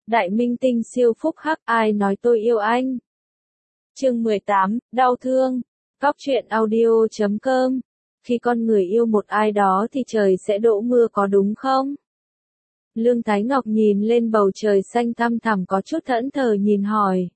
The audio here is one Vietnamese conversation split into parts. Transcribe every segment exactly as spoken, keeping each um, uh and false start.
Đại minh tinh siêu phúc hắc, ai nói tôi yêu anh? Chương mười tám, đau thương. Góc truyện audio chấm com. Khi con người yêu một ai đó thì trời sẽ đổ mưa có đúng không? Lương Thái Ngọc nhìn lên bầu trời xanh thăm thẳm có chút thẫn thờ nhìn hỏi.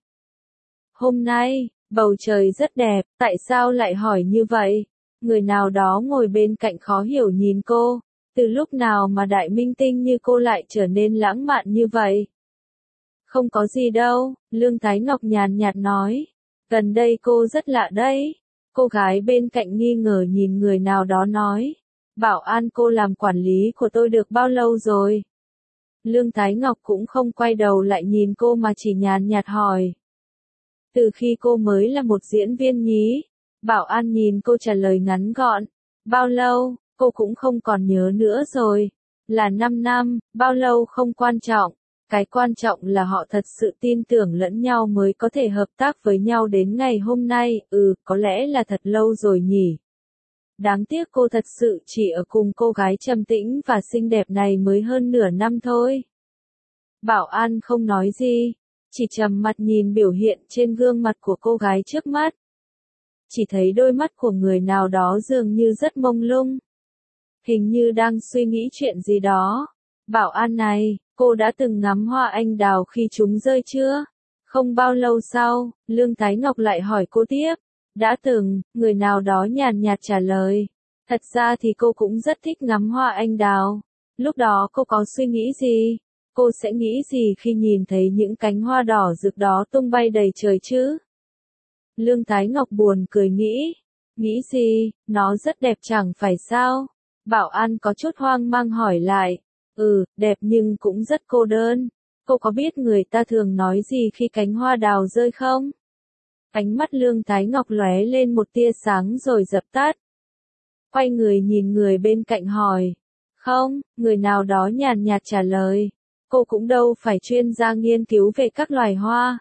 Hôm nay, bầu trời rất đẹp, tại sao lại hỏi như vậy? Người nào đó ngồi bên cạnh khó hiểu nhìn cô, từ lúc nào mà đại minh tinh như cô lại trở nên lãng mạn như vậy? Không có gì đâu, Lương Thái Ngọc nhàn nhạt nói. Gần đây cô rất lạ đấy. Cô gái bên cạnh nghi ngờ nhìn người nào đó nói. Bảo an cô làm quản lý của tôi được bao lâu rồi? Lương Thái Ngọc cũng không quay đầu lại nhìn cô mà chỉ nhàn nhạt hỏi. Từ khi cô mới là một diễn viên nhí. Bảo an nhìn cô trả lời ngắn gọn. Bao lâu, cô cũng không còn nhớ nữa rồi. Là năm năm, bao lâu không quan trọng. Cái quan trọng là họ thật sự tin tưởng lẫn nhau mới có thể hợp tác với nhau đến ngày hôm nay, ừ, có lẽ là thật lâu rồi nhỉ. Đáng tiếc cô thật sự chỉ ở cùng cô gái trầm tĩnh và xinh đẹp này mới hơn nửa năm thôi. Bảo an không nói gì, chỉ trầm mặt nhìn biểu hiện trên gương mặt của cô gái trước mắt. Chỉ thấy đôi mắt của người nào đó dường như rất mông lung. Hình như đang suy nghĩ chuyện gì đó. Bảo an này, cô đã từng ngắm hoa anh đào khi chúng rơi chưa? Không bao lâu sau, Lương Thái Ngọc lại hỏi cô tiếp. Đã từng, người nào đó nhàn nhạt trả lời. Thật ra thì cô cũng rất thích ngắm hoa anh đào. Lúc đó cô có suy nghĩ gì? Cô sẽ nghĩ gì khi nhìn thấy những cánh hoa đỏ rực đó tung bay đầy trời chứ? Lương Thái Ngọc buồn cười nghĩ. Nghĩ gì, nó rất đẹp chẳng phải sao? Bảo an có chút hoang mang hỏi lại. Ừ, đẹp nhưng cũng rất cô đơn. Cô có biết người ta thường nói gì khi cánh hoa đào rơi không? Ánh mắt Lương Thái Ngọc lóe lên một tia sáng rồi dập tắt. Quay người nhìn người bên cạnh hỏi. Không, người nào đó nhàn nhạt trả lời. Cô cũng đâu phải chuyên gia nghiên cứu về các loài hoa.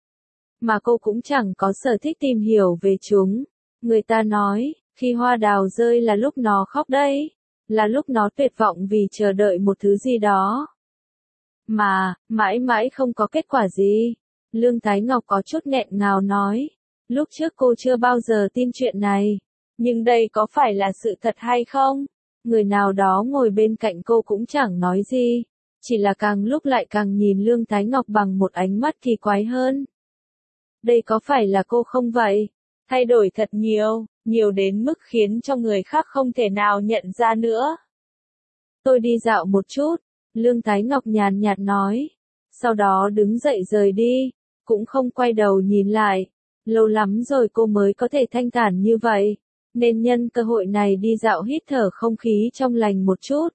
Mà cô cũng chẳng có sở thích tìm hiểu về chúng. Người ta nói, khi hoa đào rơi là lúc nó khóc đấy. Là lúc nó tuyệt vọng vì chờ đợi một thứ gì đó. Mà, mãi mãi không có kết quả gì. Lương Thái Ngọc có chút nghẹn ngào nói. Lúc trước cô chưa bao giờ tin chuyện này. Nhưng đây có phải là sự thật hay không? Người nào đó ngồi bên cạnh cô cũng chẳng nói gì. Chỉ là càng lúc lại càng nhìn Lương Thái Ngọc bằng một ánh mắt kỳ quái hơn. Đây có phải là cô không vậy? Thay đổi thật nhiều, nhiều đến mức khiến cho người khác không thể nào nhận ra nữa. Tôi đi dạo một chút, Lương Thái Ngọc nhàn nhạt nói. Sau đó đứng dậy rời đi, cũng không quay đầu nhìn lại. Lâu lắm rồi cô mới có thể thanh thản như vậy, nên nhân cơ hội này đi dạo hít thở không khí trong lành một chút.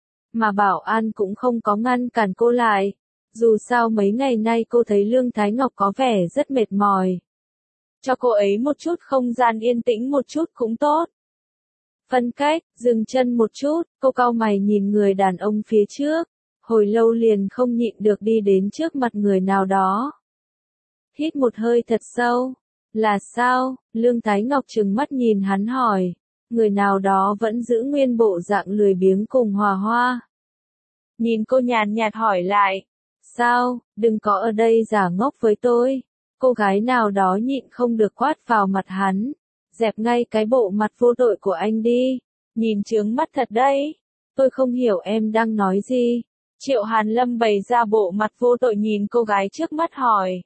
Mà Bảo an cũng không có ngăn cản cô lại. Dù sao mấy ngày nay cô thấy Lương Thái Ngọc có vẻ rất mệt mỏi. Cho cô ấy một chút không gian yên tĩnh một chút cũng tốt. Phân cách, dừng chân một chút, cô cau mày nhìn người đàn ông phía trước. Hồi lâu liền không nhịn được đi đến trước mặt người nào đó. Hít một hơi thật sâu. Là sao? Lương Thái Ngọc trừng mắt nhìn hắn hỏi. Người nào đó vẫn giữ nguyên bộ dạng lười biếng cùng hòa hoa. Nhìn cô nhàn nhạt hỏi lại. Sao, đừng có ở đây giả ngốc với tôi. Cô gái nào đó nhịn không được quát vào mặt hắn. Dẹp ngay cái bộ mặt vô tội của anh đi. Nhìn chướng mắt thật đấy. Tôi không hiểu em đang nói gì. Triệu Hàn Lâm bày ra bộ mặt vô tội nhìn cô gái trước mắt hỏi.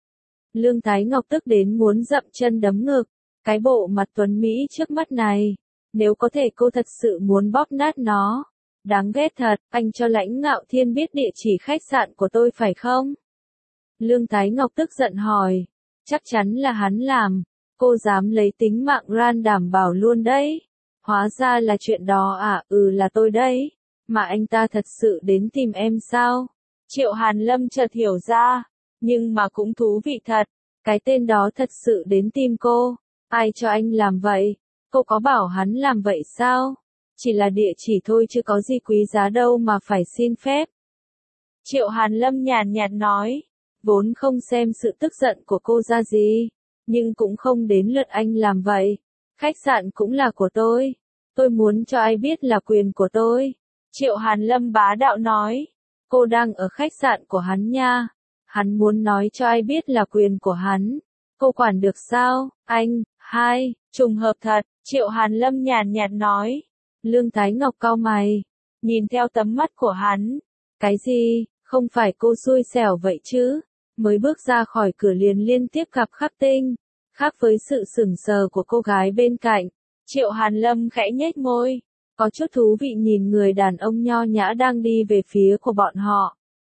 Lương Thái Ngọc tức đến muốn dậm chân đấm ngực. Cái bộ mặt tuấn Mỹ trước mắt này. Nếu có thể cô thật sự muốn bóp nát nó. Đáng ghét thật, anh cho Lãnh Ngạo Thiên biết địa chỉ khách sạn của tôi phải không? Lương Thái Ngọc tức giận hỏi. Chắc chắn là hắn làm. Cô dám lấy tính mạng Ran đảm bảo luôn đấy. Hóa ra là chuyện đó à, ừ là tôi đấy. Mà anh ta thật sự đến tìm em sao? Triệu Hàn Lâm chợt hiểu ra. Nhưng mà cũng thú vị thật. Cái tên đó thật sự đến tìm cô. Ai cho anh làm vậy? Cô có bảo hắn làm vậy sao? Chỉ là địa chỉ thôi chứ có gì quý giá đâu mà phải xin phép. Triệu Hàn Lâm nhàn nhạt nói. Vốn không xem sự tức giận của cô ra gì. Nhưng cũng không đến lượt anh làm vậy. Khách sạn cũng là của tôi. Tôi muốn cho ai biết là quyền của tôi. Triệu Hàn Lâm bá đạo nói. cô đang ở khách sạn của hắn nha. Hắn muốn nói cho ai biết là quyền của hắn. Cô quản được sao, anh? Hai, trùng hợp thật, Triệu Hàn Lâm nhàn nhạt nói. Lương Thái Ngọc cau mày, nhìn theo tấm mắt của hắn. Cái gì, không phải cô xui xẻo vậy chứ? Mới bước ra khỏi cửa liền liên tiếp gặp khắc tinh. Khác với sự sững sờ của cô gái bên cạnh, Triệu Hàn Lâm khẽ nhếch môi, có chút thú vị nhìn người đàn ông nho nhã đang đi về phía của bọn họ.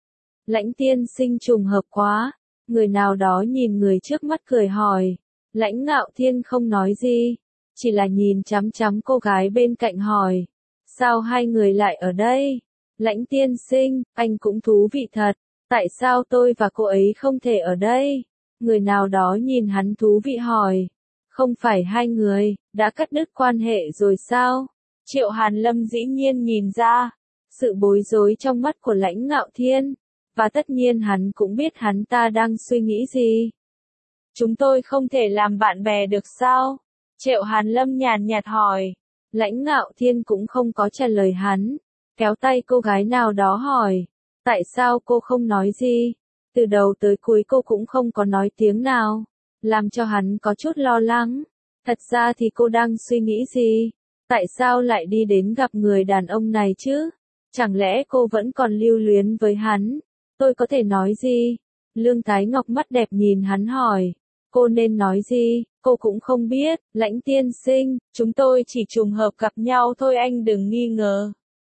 Lãnh tiên sinh trùng hợp quá, người nào đó nhìn người trước mắt cười hỏi. Lãnh Ngạo Thiên không nói gì, chỉ là nhìn chằm chằm cô gái bên cạnh hỏi. Sao hai người lại ở đây? Lãnh tiên sinh, anh cũng thú vị thật, tại sao tôi và cô ấy không thể ở đây? Người nào đó nhìn hắn thú vị hỏi. Không phải hai người, đã cắt đứt quan hệ rồi sao? Triệu Hàn Lâm dĩ nhiên nhìn ra, sự bối rối trong mắt của Lãnh Ngạo Thiên, và tất nhiên hắn cũng biết hắn ta đang suy nghĩ gì. Chúng tôi không thể làm bạn bè được sao? Triệu Hàn Lâm nhàn nhạt hỏi. Lãnh Ngạo Thiên cũng không có trả lời hắn, kéo tay cô gái nào đó hỏi. Tại sao cô không nói gì? Từ đầu tới cuối cô cũng không có nói tiếng nào, làm cho hắn có chút lo lắng. Thật ra thì cô đang suy nghĩ gì? Tại sao lại đi đến gặp người đàn ông này chứ? Chẳng lẽ cô vẫn còn lưu luyến với hắn? Tôi có thể nói gì? Lương Thái Ngọc mắt đẹp nhìn hắn hỏi. Cô nên nói gì? Cô cũng không biết. Lãnh tiên sinh, chúng tôi chỉ trùng hợp gặp nhau thôi, anh đừng nghi ngờ.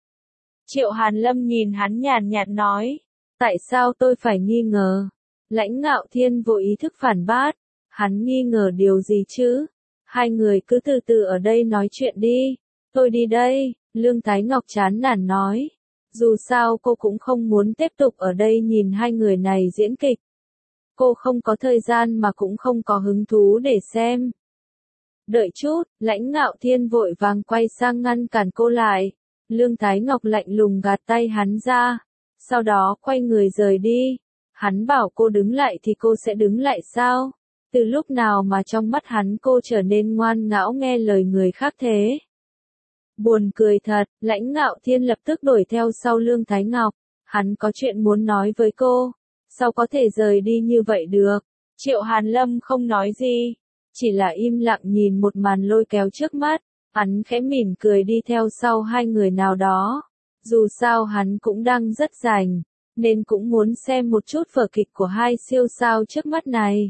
Triệu Hàn Lâm nhìn hắn nhàn nhạt nói. Tại sao tôi phải nghi ngờ? Lãnh Ngạo Thiên vô ý thức phản bác. Hắn nghi ngờ điều gì chứ? Hai người cứ từ từ ở đây nói chuyện đi. Tôi đi đây, Lương Thái Ngọc chán nản nói. Dù sao cô cũng không muốn tiếp tục ở đây nhìn hai người này diễn kịch. Cô không có thời gian mà cũng không có hứng thú để xem. Đợi chút, Lãnh Ngạo Thiên vội vàng quay sang ngăn cản cô lại. Lương Thái Ngọc lạnh lùng gạt tay hắn ra. Sau đó quay người rời đi. Hắn bảo cô đứng lại thì cô sẽ đứng lại sao? Từ lúc nào mà trong mắt hắn cô trở nên ngoan ngão nghe lời người khác thế? Buồn cười thật, Lãnh Ngạo Thiên lập tức đuổi theo sau Lương Thái Ngọc. Hắn có chuyện muốn nói với cô. Sao có thể rời đi như vậy được? Triệu Hàn Lâm không nói gì, chỉ là im lặng nhìn một màn lôi kéo trước mắt. Hắn khẽ mỉm cười đi theo sau hai người nào đó. Dù sao hắn cũng đang rất rảnh, nên cũng muốn xem một chút vở kịch của hai siêu sao trước mắt này.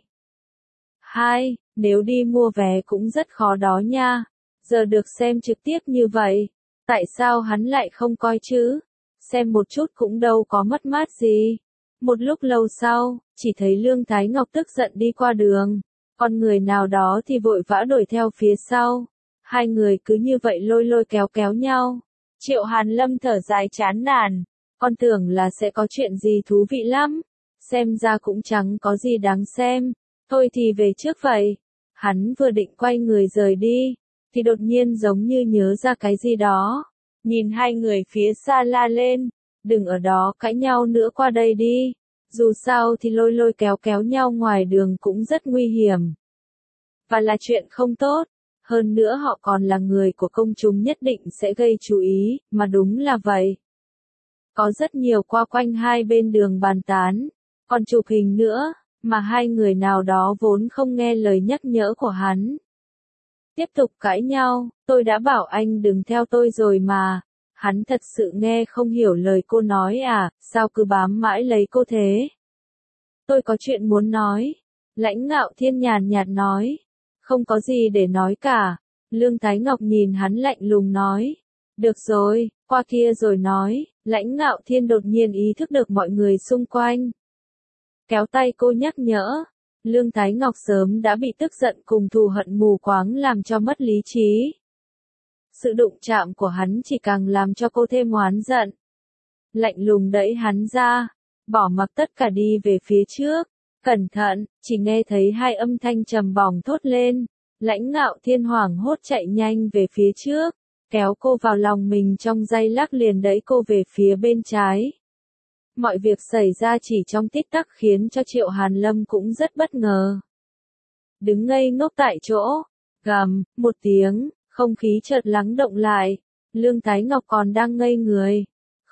Hai, nếu đi mua vé cũng rất khó đó nha. Giờ được xem trực tiếp như vậy, tại sao hắn lại không coi chứ? Xem một chút cũng đâu có mất mát gì. Một lúc lâu sau, chỉ thấy Lương Thái Ngọc tức giận đi qua đường. Còn người nào đó thì vội vã đuổi theo phía sau. Hai người cứ như vậy lôi lôi kéo kéo nhau. Triệu Hàn Lâm thở dài chán nản. Con tưởng là sẽ có chuyện gì thú vị lắm. Xem ra cũng chẳng có gì đáng xem. Thôi thì về trước vậy. Hắn vừa định quay người rời đi, thì đột nhiên giống như nhớ ra cái gì đó. Nhìn hai người phía xa la lên. Đừng ở đó cãi nhau nữa, qua đây đi. Dù sao thì lôi lôi kéo kéo nhau ngoài đường cũng rất nguy hiểm. Và là chuyện không tốt. Hơn nữa họ còn là người của công chúng, nhất định sẽ gây chú ý, mà đúng là vậy. Có rất nhiều qua quanh hai bên đường bàn tán, còn chụp hình nữa, mà hai người nào đó vốn không nghe lời nhắc nhở của hắn. Tiếp tục cãi nhau, tôi đã bảo anh đừng theo tôi rồi mà. Hắn thật sự nghe không hiểu lời cô nói à, sao cứ bám mãi lấy cô thế? Tôi có chuyện muốn nói. Lãnh Ngạo Thiên nhàn nhạt nói. Không có gì để nói cả. Lương Thái Ngọc nhìn hắn lạnh lùng nói. Được rồi, qua kia rồi nói. Lãnh Ngạo Thiên đột nhiên ý thức được mọi người xung quanh. Kéo tay cô nhắc nhở. Lương Thái Ngọc sớm đã bị tức giận cùng thù hận mù quáng làm cho mất lý trí. Sự đụng chạm của hắn chỉ càng làm cho cô thêm oán giận. Lạnh lùng đẩy hắn ra, bỏ mặc tất cả đi về phía trước. Cẩn thận, chỉ nghe thấy hai âm thanh trầm bổng thốt lên. Lãnh Ngạo Thiên hoảng hốt chạy nhanh về phía trước, kéo cô vào lòng mình trong giây lát liền đẩy cô về phía bên trái. Mọi việc xảy ra chỉ trong tích tắc khiến cho Triệu Hàn Lâm cũng rất bất ngờ. Đứng ngây ngốc tại chỗ, gầm, một tiếng, không khí chợt lắng động lại. Lương Thái Ngọc còn đang ngây người,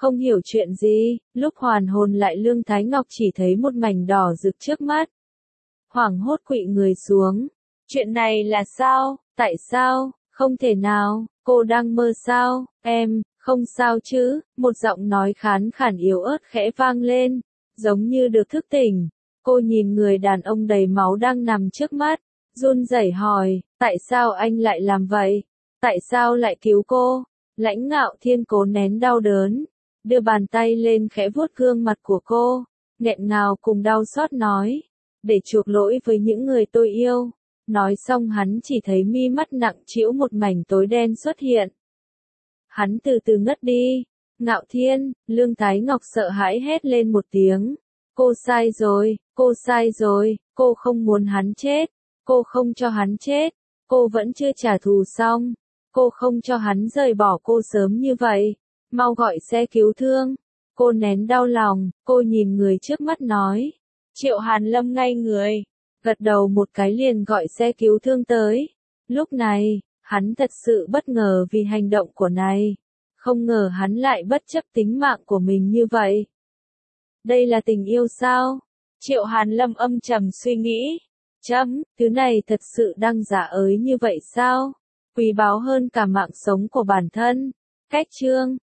Không hiểu chuyện gì, lúc hoàn hồn lại Lương Thái Ngọc chỉ thấy một mảnh đỏ rực trước mắt. Hoảng hốt quỵ người xuống. Chuyện này là sao? Tại sao? Không thể nào, cô đang mơ sao? Em, không sao chứ? Một giọng nói khàn khàn yếu ớt khẽ vang lên, giống như được thức tỉnh. Cô nhìn người đàn ông đầy máu đang nằm trước mắt, run rẩy hỏi, tại sao anh lại làm vậy? Tại sao lại cứu cô? Lãnh Ngạo Thiên cố nén đau đớn, đưa bàn tay lên khẽ vuốt gương mặt của cô, nghẹn ngào cùng đau xót nói, để chuộc lỗi với những người tôi yêu. Nói xong hắn chỉ thấy mi mắt nặng trĩu một mảnh tối đen xuất hiện. Hắn từ từ ngất đi. Ngạo Thiên, Lương Thái Ngọc sợ hãi hét lên một tiếng. Cô sai rồi, cô sai rồi, cô không muốn hắn chết, cô không cho hắn chết, cô vẫn chưa trả thù xong, cô không cho hắn rời bỏ cô sớm như vậy, mau gọi xe cứu thương. Cô nén đau lòng, cô nhìn người trước mắt nói. Triệu Hàn Lâm ngay người, gật đầu một cái liền gọi xe cứu thương tới. Lúc này, hắn thật sự bất ngờ vì hành động của này. Không ngờ hắn lại bất chấp tính mạng của mình như vậy. Đây là tình yêu sao? Triệu Hàn Lâm âm trầm suy nghĩ. Chấm, thứ này thật sự đang giả ới như vậy sao? Quý báu hơn cả mạng sống của bản thân. Cách chương